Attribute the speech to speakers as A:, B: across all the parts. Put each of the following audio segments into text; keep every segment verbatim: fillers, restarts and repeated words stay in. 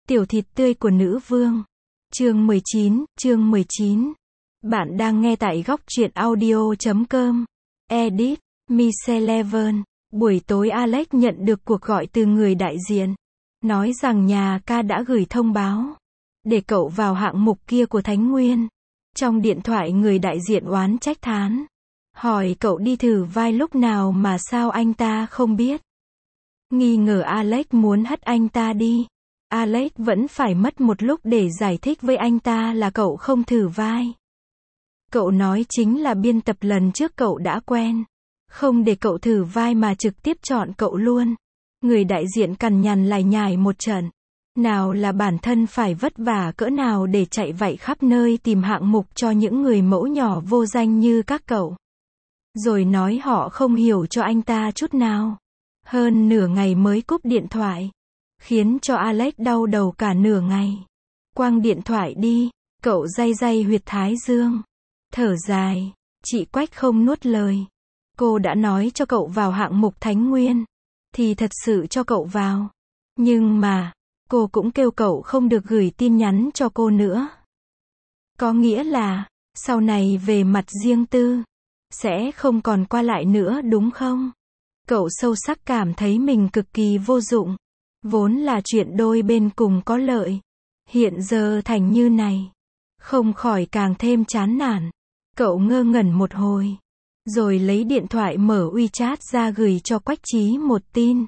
A: Tiểu thịt tươi của nữ vương. Chương mười chín, chương mười chín. Bạn đang nghe tại góc truyện audio chấm com. Edit, Micheleven. Buổi tối Alex nhận được cuộc gọi từ người đại diện. Nói rằng nhà ca đã gửi thông báo. Để cậu vào hạng mục kia của Thánh Nguyên. Trong điện thoại người đại diện oán trách thán. Hỏi cậu đi thử vai lúc nào mà sao anh ta không biết. Nghi ngờ Alex muốn hất anh ta đi. Alex vẫn phải mất một lúc để giải thích với anh ta là cậu không thử vai. Cậu nói chính là biên tập lần trước cậu đã quen. Không để cậu thử vai mà trực tiếp chọn cậu luôn. Người đại diện cằn nhằn lại nhải một trận. Nào là bản thân phải vất vả cỡ nào để chạy vạy khắp nơi tìm hạng mục cho những người mẫu nhỏ vô danh như các cậu. Rồi nói họ không hiểu cho anh ta chút nào. Hơn nửa ngày mới cúp điện thoại. Khiến cho Alex đau đầu cả nửa ngày. Quăng điện thoại đi, cậu day day huyệt thái dương. Thở dài, chị Quách không nuốt lời. Cô đã nói cho cậu vào hạng mục Thánh Nguyên. Thì thật sự cho cậu vào. Nhưng mà, cô cũng kêu cậu không được gửi tin nhắn cho cô nữa. Có nghĩa là, sau này về mặt riêng tư, sẽ không còn qua lại nữa đúng không? Cậu sâu sắc cảm thấy mình cực kỳ vô dụng. Vốn là chuyện đôi bên cùng có lợi. Hiện giờ thành như này. Không khỏi càng thêm chán nản. Cậu ngơ ngẩn một hồi. Rồi lấy điện thoại mở WeChat ra gửi cho Quách Chí một tin.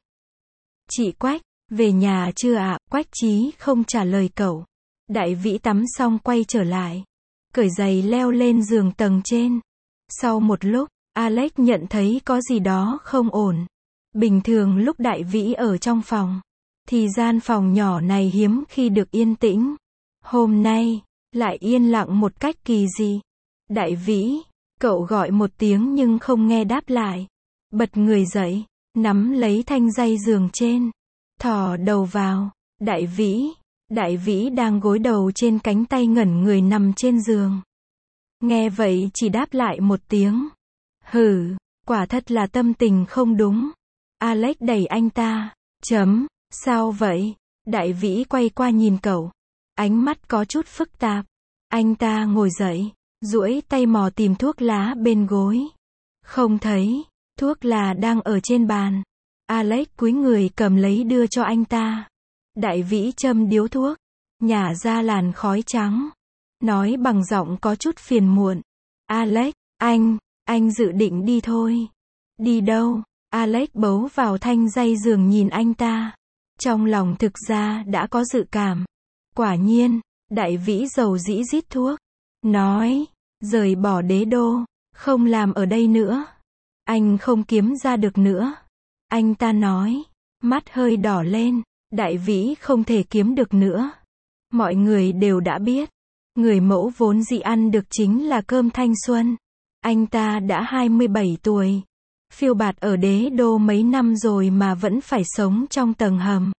A: Chị Quách, về nhà chưa ạ? Quách Chí không trả lời cậu. Đại Vĩ tắm xong quay trở lại. Cởi giày leo lên giường tầng trên. Sau một lúc, Alex nhận thấy có gì đó không ổn. Bình thường lúc Đại Vĩ ở trong phòng, thì gian phòng nhỏ này hiếm khi được yên tĩnh. Hôm nay, lại yên lặng một cách kỳ dị. Đại Vĩ, cậu gọi một tiếng nhưng không nghe đáp lại. Bật người dậy, nắm lấy thanh dây giường trên. Thò đầu vào. Đại Vĩ, Đại Vĩ đang gối đầu trên cánh tay ngẩn người nằm trên giường. Nghe vậy chỉ đáp lại một tiếng. Hừ, quả thật là tâm tình không đúng. Alex đẩy anh ta. Chấm. Sao vậy? Đại Vĩ quay qua nhìn cậu. Ánh mắt có chút phức tạp. Anh ta ngồi dậy, duỗi tay mò tìm thuốc lá bên gối. Không thấy, thuốc là đang ở trên bàn. Alex cúi người cầm lấy đưa cho anh ta. Đại Vĩ châm điếu thuốc, nhả ra làn khói trắng. Nói bằng giọng có chút phiền muộn. Alex, anh, anh dự định đi thôi. Đi đâu? Alex bấu vào thanh dây giường nhìn anh ta. Trong lòng thực ra đã có dự cảm. Quả nhiên, Đại Vĩ dầu dĩ rít thuốc. Nói, rời bỏ đế đô, không làm ở đây nữa. Anh không kiếm ra được nữa. Anh ta nói, mắt hơi đỏ lên. Đại Vĩ không thể kiếm được nữa. Mọi người đều đã biết. Người mẫu vốn dĩ ăn được chính là cơm thanh xuân. Anh ta đã hai mươi bảy tuổi. Phiêu bạt ở đế đô mấy năm rồi mà vẫn phải sống trong tầng hầm.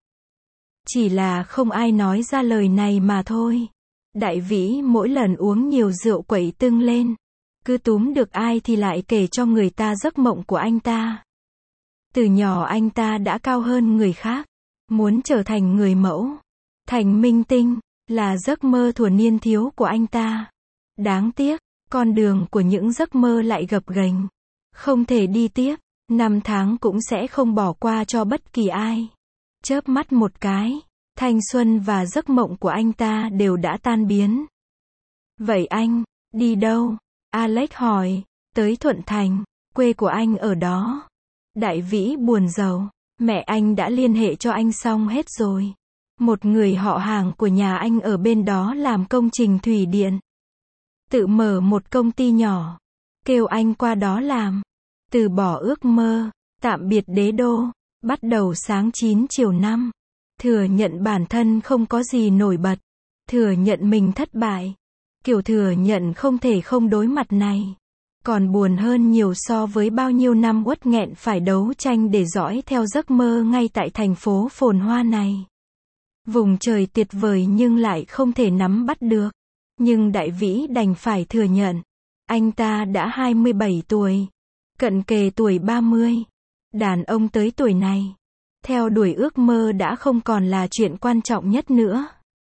A: Chỉ là không ai nói ra lời này mà thôi. Đại Vĩ mỗi lần uống nhiều rượu quẩy tưng lên. Cứ túm được ai thì lại kể cho người ta giấc mộng của anh ta. Từ nhỏ anh ta đã cao hơn người khác. Muốn trở thành người mẫu. Thành minh tinh. Là giấc mơ thuở niên thiếu của anh ta. Đáng tiếc, con đường của những giấc mơ lại gập ghềnh. Không thể đi tiếp. Năm tháng cũng sẽ không bỏ qua cho bất kỳ ai. Chớp mắt một cái, thanh xuân và giấc mộng của anh ta đều đã tan biến. Vậy anh, đi đâu? Alex hỏi. Tới Thuận Thành, quê của anh ở đó. Đại Vĩ buồn rầu. Mẹ anh đã liên hệ cho anh xong hết rồi. Một người họ hàng của nhà anh ở bên đó làm công trình thủy điện. Tự mở một công ty nhỏ. Kêu anh qua đó làm. Từ bỏ ước mơ, tạm biệt đế đô. Bắt đầu sáng chín chiều năm. Thừa nhận bản thân không có gì nổi bật. Thừa nhận mình thất bại. Kiểu thừa nhận không thể không đối mặt này. Còn buồn hơn nhiều so với bao nhiêu năm uất nghẹn phải đấu tranh để dõi theo giấc mơ ngay tại thành phố phồn hoa này. Vùng trời tuyệt vời nhưng lại không thể nắm bắt được. Nhưng Đại Vĩ đành phải thừa nhận. Anh ta đã hai mươi bảy tuổi. Cận kề tuổi ba mươi. Đàn ông tới tuổi này. Theo đuổi ước mơ đã không còn là chuyện quan trọng nhất nữa.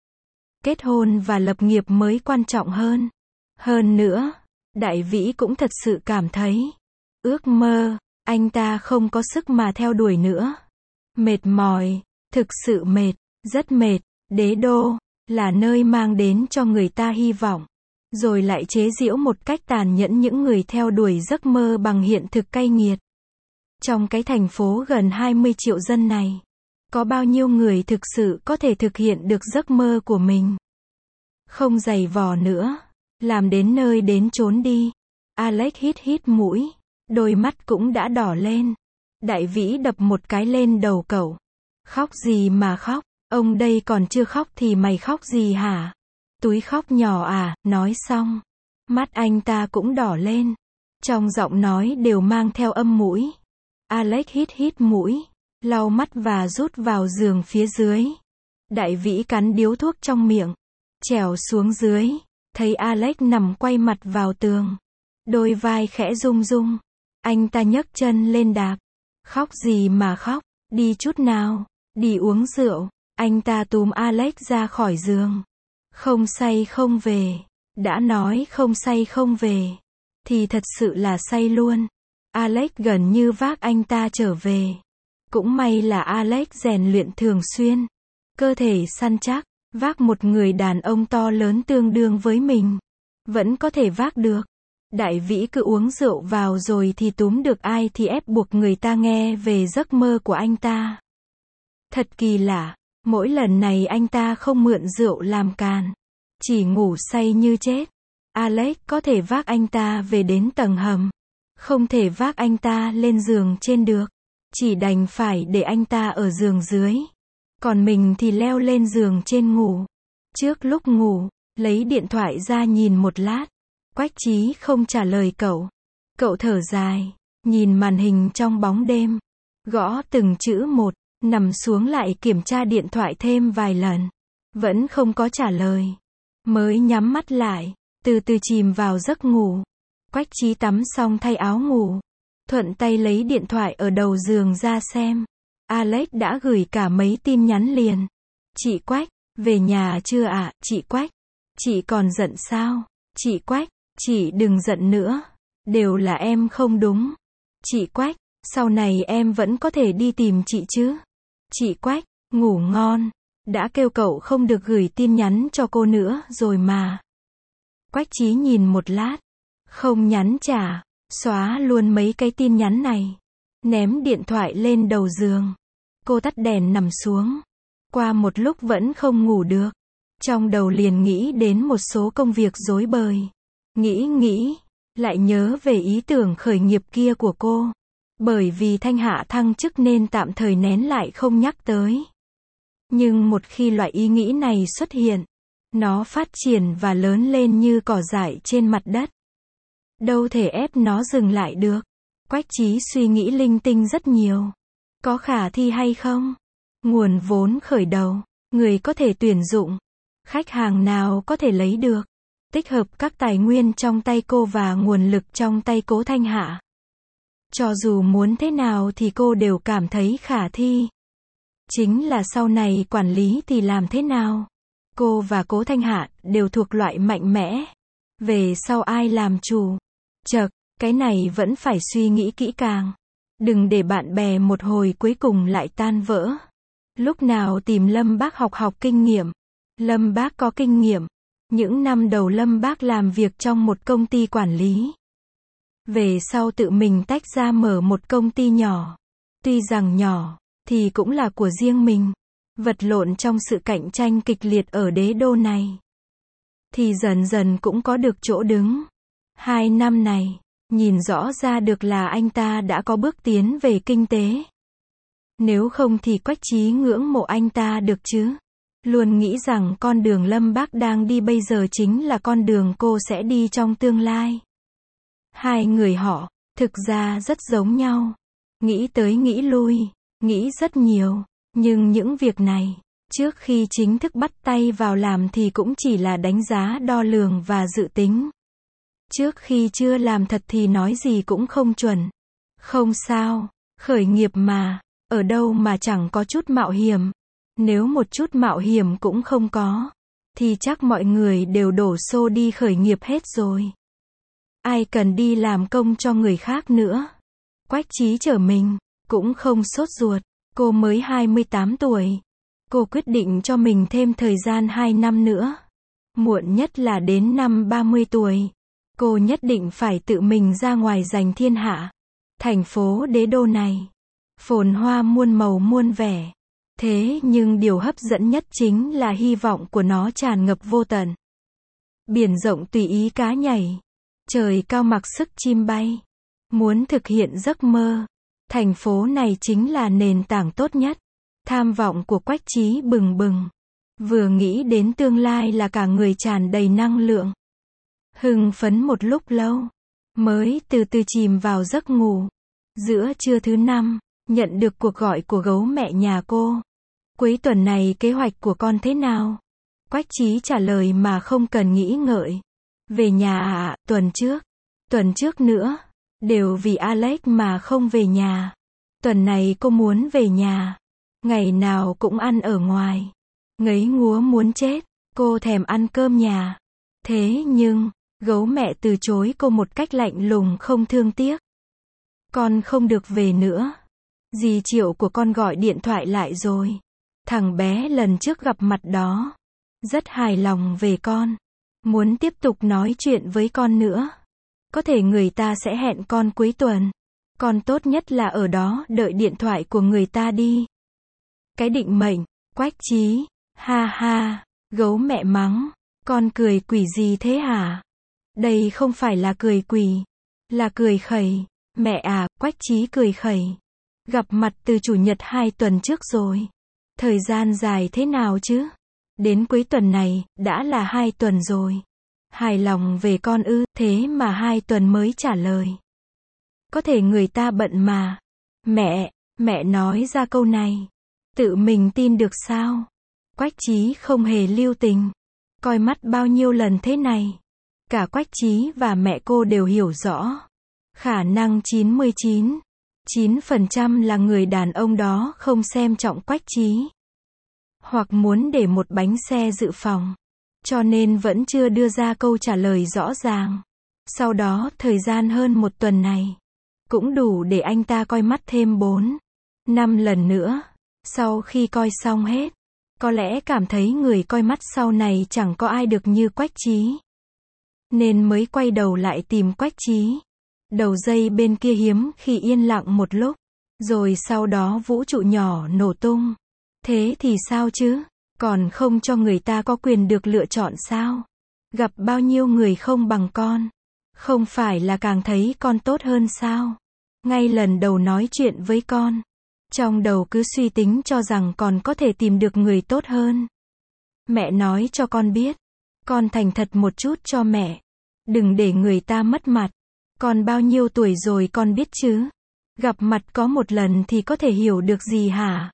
A: Kết hôn và lập nghiệp mới quan trọng hơn. Hơn nữa, Đại Vĩ cũng thật sự cảm thấy, ước mơ, anh ta không có sức mà theo đuổi nữa. Mệt mỏi, thực sự mệt, rất mệt. Đế đô là nơi mang đến cho người ta hy vọng, rồi lại chế giễu một cách tàn nhẫn những người theo đuổi giấc mơ bằng hiện thực cay nghiệt. Trong cái thành phố gần hai mươi triệu dân này, có bao nhiêu người thực sự có thể thực hiện được giấc mơ của mình? Không giày vò nữa, làm đến nơi đến chốn đi. Alex hít hít mũi, đôi mắt cũng đã đỏ lên. Đại Vĩ đập một cái lên đầu cậu. Khóc gì mà khóc, ông đây còn chưa khóc thì mày khóc gì hả? Túi khóc nhỏ à, nói xong. Mắt anh ta cũng đỏ lên. Trong giọng nói đều mang theo âm mũi. Alex hít hít mũi, lau mắt và rút vào giường phía dưới. Đại Vĩ cắn điếu thuốc trong miệng, trèo xuống dưới, thấy Alex nằm quay mặt vào tường. Đôi vai khẽ rung rung. Anh ta nhấc chân lên đạp. Khóc gì mà khóc, đi chút nào, đi uống rượu. Anh ta túm Alex ra khỏi giường. Không say không về. Đã nói không say không về, thì thật sự là say luôn. Alex gần như vác anh ta trở về. Cũng may là Alex rèn luyện thường xuyên. Cơ thể săn chắc, vác một người đàn ông to lớn tương đương với mình. Vẫn có thể vác được. Đại Vĩ cứ uống rượu vào rồi thì túm được ai thì ép buộc người ta nghe về giấc mơ của anh ta. Thật kỳ lạ, mỗi lần này anh ta không mượn rượu làm càn. Chỉ ngủ say như chết. Alex có thể vác anh ta về đến tầng hầm. Không thể vác anh ta lên giường trên được. Chỉ đành phải để anh ta ở giường dưới. Còn mình thì leo lên giường trên ngủ. Trước lúc ngủ, lấy điện thoại ra nhìn một lát. Quách Chí không trả lời cậu. Cậu thở dài, nhìn màn hình trong bóng đêm. Gõ từng chữ một, nằm xuống lại kiểm tra điện thoại thêm vài lần. Vẫn không có trả lời. Mới nhắm mắt lại, từ từ chìm vào giấc ngủ. Quách Chí tắm xong thay áo ngủ. Thuận tay lấy điện thoại ở đầu giường ra xem. Alex đã gửi cả mấy tin nhắn liền. Chị Quách, về nhà chưa ạ, chị Quách? Chị còn giận sao? Chị Quách, chị đừng giận nữa. Đều là em không đúng. Chị Quách, sau này em vẫn có thể đi tìm chị chứ? Chị Quách, ngủ ngon. Đã kêu cậu không được gửi tin nhắn cho cô nữa rồi mà. Quách Chí nhìn một lát. Không nhắn trả. Xóa luôn mấy cái tin nhắn này. Ném điện thoại lên đầu giường. Cô tắt đèn nằm xuống. Qua một lúc vẫn không ngủ được. Trong đầu liền nghĩ đến một số công việc rối bời. Nghĩ nghĩ, lại nhớ về ý tưởng khởi nghiệp kia của cô. Bởi vì Thanh Hạ thăng chức nên tạm thời nén lại không nhắc tới. Nhưng một khi loại ý nghĩ này xuất hiện, nó phát triển và lớn lên như cỏ dại trên mặt đất. Đâu thể ép nó dừng lại được. Quách Chí suy nghĩ linh tinh rất nhiều. Có khả thi hay không? Nguồn vốn khởi đầu, người có thể tuyển dụng, khách hàng nào có thể lấy được. Tích hợp các tài nguyên trong tay cô và nguồn lực trong tay Cố Thanh Hạ. Cho dù muốn thế nào thì cô đều cảm thấy khả thi. Chính là sau này quản lý thì làm thế nào? Cô và Cố Thanh Hạ đều thuộc loại mạnh mẽ. Về sau ai làm chủ? Chậc, cái này vẫn phải suy nghĩ kỹ càng. Đừng để bạn bè một hồi cuối cùng lại tan vỡ. Lúc nào tìm Lâm Bác học học kinh nghiệm. Lâm Bác có kinh nghiệm. Những năm đầu Lâm Bác làm việc trong một công ty quản lý. Về sau tự mình tách ra mở một công ty nhỏ. Tuy rằng nhỏ, thì cũng là của riêng mình. Vật lộn trong sự cạnh tranh kịch liệt ở đế đô này. Thì dần dần cũng có được chỗ đứng. Hai năm này, nhìn rõ ra được là anh ta đã có bước tiến về kinh tế. Nếu không thì Quách Chí ngưỡng mộ anh ta được chứ. Luôn nghĩ rằng con đường Lâm Bác đang đi bây giờ chính là con đường cô sẽ đi trong tương lai. Hai người họ, thực ra rất giống nhau. Nghĩ tới nghĩ lui, nghĩ rất nhiều. Nhưng những việc này, trước khi chính thức bắt tay vào làm thì cũng chỉ là đánh giá đo lường và dự tính. Trước khi chưa làm thật thì nói gì cũng không chuẩn. Không sao, khởi nghiệp mà. Ở đâu mà chẳng có chút mạo hiểm. Nếu một chút mạo hiểm cũng không có, thì chắc mọi người đều đổ xô đi khởi nghiệp hết rồi. Ai cần đi làm công cho người khác nữa. Quách Trí trở mình, cũng không sốt ruột. Cô mới hai mươi tám tuổi. Cô quyết định cho mình thêm thời gian hai năm nữa. Muộn nhất là đến năm ba mươi tuổi. Cô nhất định phải tự mình ra ngoài giành thiên hạ. Thành phố đế đô này, phồn hoa muôn màu muôn vẻ. Thế nhưng điều hấp dẫn nhất chính là hy vọng của nó tràn ngập vô tận. Biển rộng tùy ý cá nhảy. Trời cao mặc sức chim bay. Muốn thực hiện giấc mơ, thành phố này chính là nền tảng tốt nhất. Tham vọng của Quách Trí bừng bừng. Vừa nghĩ đến tương lai là cả người tràn đầy năng lượng. Hưng phấn một lúc lâu, mới từ từ chìm vào giấc ngủ. Giữa trưa thứ năm, nhận được cuộc gọi của gấu mẹ nhà cô. Cuối tuần này kế hoạch của con thế nào? Quách Trí trả lời mà không cần nghĩ ngợi. Về nhà à, tuần trước, tuần trước nữa, đều vì Alex mà không về nhà. Tuần này cô muốn về nhà. Ngày nào cũng ăn ở ngoài. Ngấy ngúa muốn chết, cô thèm ăn cơm nhà. Thế nhưng, gấu mẹ từ chối cô một cách lạnh lùng không thương tiếc. Con không được về nữa. Dì Triệu của con gọi điện thoại lại rồi. Thằng bé lần trước gặp mặt đó, rất hài lòng về con. Muốn tiếp tục nói chuyện với con nữa. Có thể người ta sẽ hẹn con cuối tuần. Con tốt nhất là ở đó đợi điện thoại của người ta đi. Cái định mệnh, Quách Trí, ha ha, gấu mẹ mắng. Con cười quỷ gì thế hả? Đây không phải là cười quỷ, là cười khẩy. Mẹ à, Quách Trí cười khẩy. Gặp mặt từ chủ nhật hai tuần trước rồi. Thời gian dài thế nào chứ? Đến cuối tuần này, đã là hai tuần rồi. Hài lòng về con ư, thế mà hai tuần mới trả lời. Có thể người ta bận mà. Mẹ, mẹ nói ra câu này. Tự mình tin được sao? Quách Trí không hề lưu tình. Coi mắt bao nhiêu lần thế này. Cả Quách Trí và mẹ cô đều hiểu rõ. Khả năng chín mươi chín phẩy chín phần trăm là người đàn ông đó không xem trọng Quách Trí. Hoặc muốn để một bánh xe dự phòng. Cho nên vẫn chưa đưa ra câu trả lời rõ ràng. Sau đó, thời gian hơn một tuần này, cũng đủ để anh ta coi mắt thêm bốn, năm lần nữa. Sau khi coi xong hết, có lẽ cảm thấy người coi mắt sau này chẳng có ai được như Quách Trí. Nên mới quay đầu lại tìm Quách Trí. Đầu dây bên kia hiếm khi yên lặng một lúc. Rồi sau đó vũ trụ nhỏ nổ tung. Thế thì sao chứ? Còn không cho người ta có quyền được lựa chọn sao? Gặp bao nhiêu người không bằng con. Không phải là càng thấy con tốt hơn sao? Ngay lần đầu nói chuyện với con, trong đầu cứ suy tính cho rằng còn có thể tìm được người tốt hơn. Mẹ nói cho con biết. Con thành thật một chút cho mẹ. Đừng để người ta mất mặt. Con bao nhiêu tuổi rồi con biết chứ? Gặp mặt có một lần thì có thể hiểu được gì hả?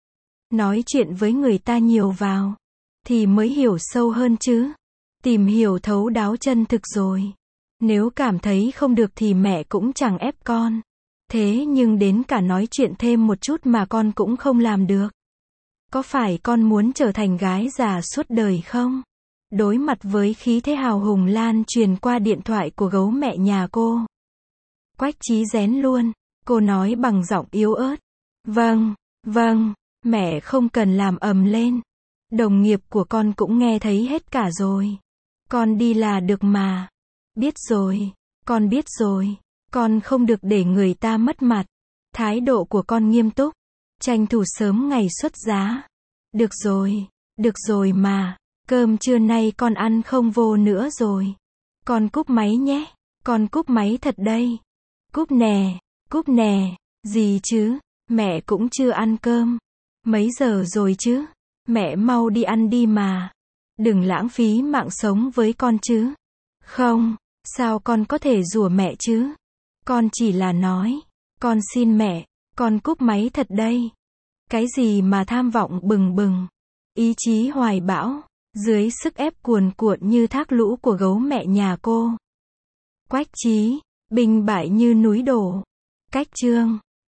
A: Nói chuyện với người ta nhiều vào, thì mới hiểu sâu hơn chứ. Tìm hiểu thấu đáo chân thực rồi. Nếu cảm thấy không được thì mẹ cũng chẳng ép con. Thế nhưng đến cả nói chuyện thêm một chút mà con cũng không làm được. Có phải con muốn trở thành gái già suốt đời không? Đối mặt với khí thế hào hùng lan truyền qua điện thoại của gấu mẹ nhà cô, Quách Trí rén luôn. Cô nói bằng giọng yếu ớt. Vâng, vâng, mẹ không cần làm ầm lên. Đồng nghiệp của con cũng nghe thấy hết cả rồi. Con đi là được mà. Biết rồi, con biết rồi. Con không được để người ta mất mặt. Thái độ của con nghiêm túc. Tranh thủ sớm ngày xuất giá. Được rồi, được rồi mà. Cơm trưa nay con ăn không vô nữa rồi. Con cúp máy nhé. Con cúp máy thật đây. Cúp nè, cúp nè. Gì chứ, mẹ cũng chưa ăn cơm. Mấy giờ rồi chứ? Mẹ mau đi ăn đi mà. Đừng lãng phí mạng sống với con chứ. Không, sao con có thể rủa mẹ chứ? Con chỉ là nói. Con xin mẹ, con cúp máy thật đây. Cái gì mà tham vọng bừng bừng. Ý chí hoài bão. Dưới sức ép cuồn cuộn như thác lũ của gấu mẹ nhà cô, Quách Trí, binh bại như núi đổ. Cách chương